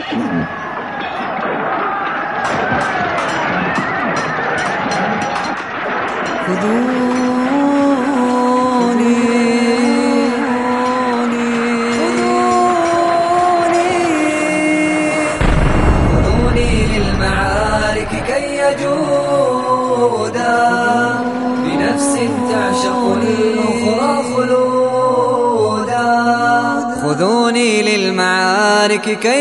خذوني للمعارك كي يجودا بنفس تعشق الأخرى خلودا. خذوني للمعارك كي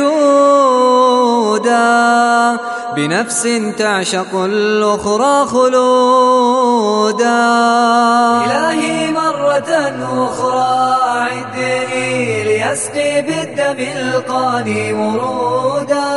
يجودا بنفس تعشق الأخرى خلودا. إلهي مرة أخرى أعدني ليسقي بالدم القاني ورودا.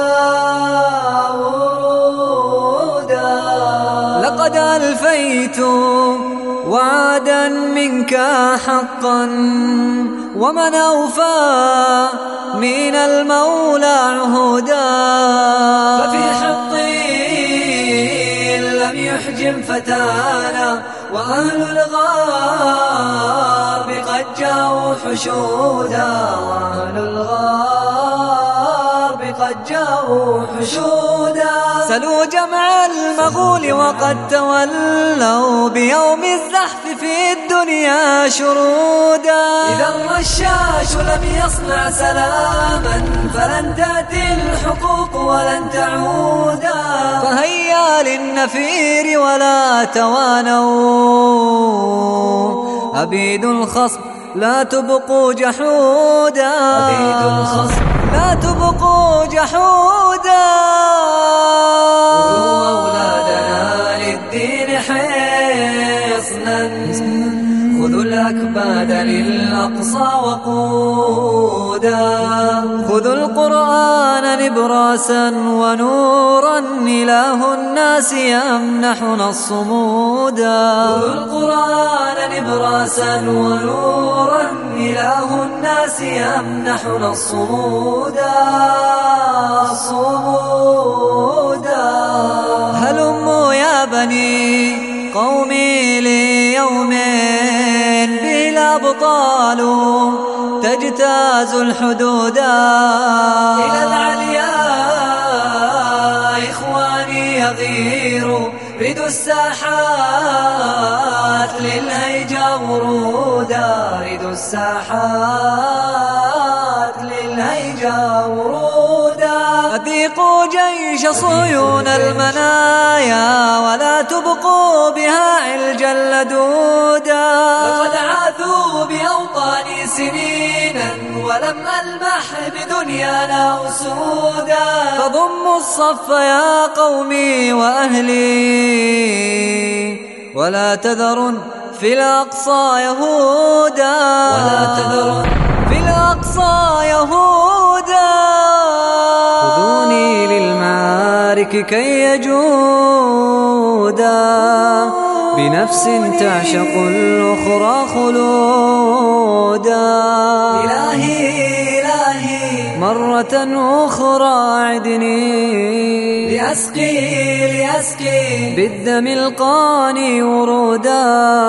لقد ألفيت وعدا منك حقا، ومن أوفى من المولى عهودا. ففي حطي لم يحجم فتانا، وأهل الغرب قد جاءوا حشودا. وأهل الغرب قد جاءوا حشودا. سلوا جمع المغول وقد تولوا بيوم الزحف في الدنيا شرودا. إذا الرشاش لم يصنع سلاما فلن تأتي الحقوق ولن تعودا. فهيا للنفير ولا توانوا، أبيد الخصم لا تبقوا جحودا. أبيد الخصم لا تبقوا جحودا. خذوا أولادنا للدين حصنا، خذوا الأكباد للأقصى وقودا. خذوا القرآن نبراسا ونورا، إله الناس يمنحنا الصمودا. خذوا القرآن نبراسا ونورا، إله الناس يمنحنا الصمودا. هلموا يا بني قومي ليوم به الأبطال تجتاز الحدودا. إلى العلياء إخواني يغيروا، ردوا الساحات للهيجا ورودا. ردوا الساحات للهيجا ورودا. أذيقوا جيش صهيون المنايا، ولا تبقوا بها علجا لدودا. لقد عاثوا بأوطاني سنينا، ولم ألمح بدنيانا أسودا. فضموا الصف يا قومي وأهلي، ولا تذرن في الأقصى يهودا. ولا تذرن في الأقصى يهودا. خذوني للمعارك كي يجودا بنفس تعشق الأخرى خلودا. إلهي مرة أخرى أعدني ليسقي بالدم القاني ورودا.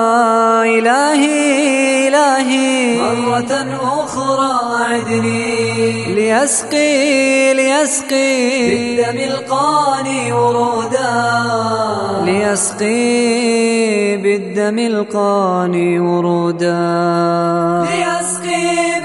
إلهي مرة أخرى أعدني ليسقي بالدم القاني ورودا. ليسقي بالدم القاني ورودا. ليسقي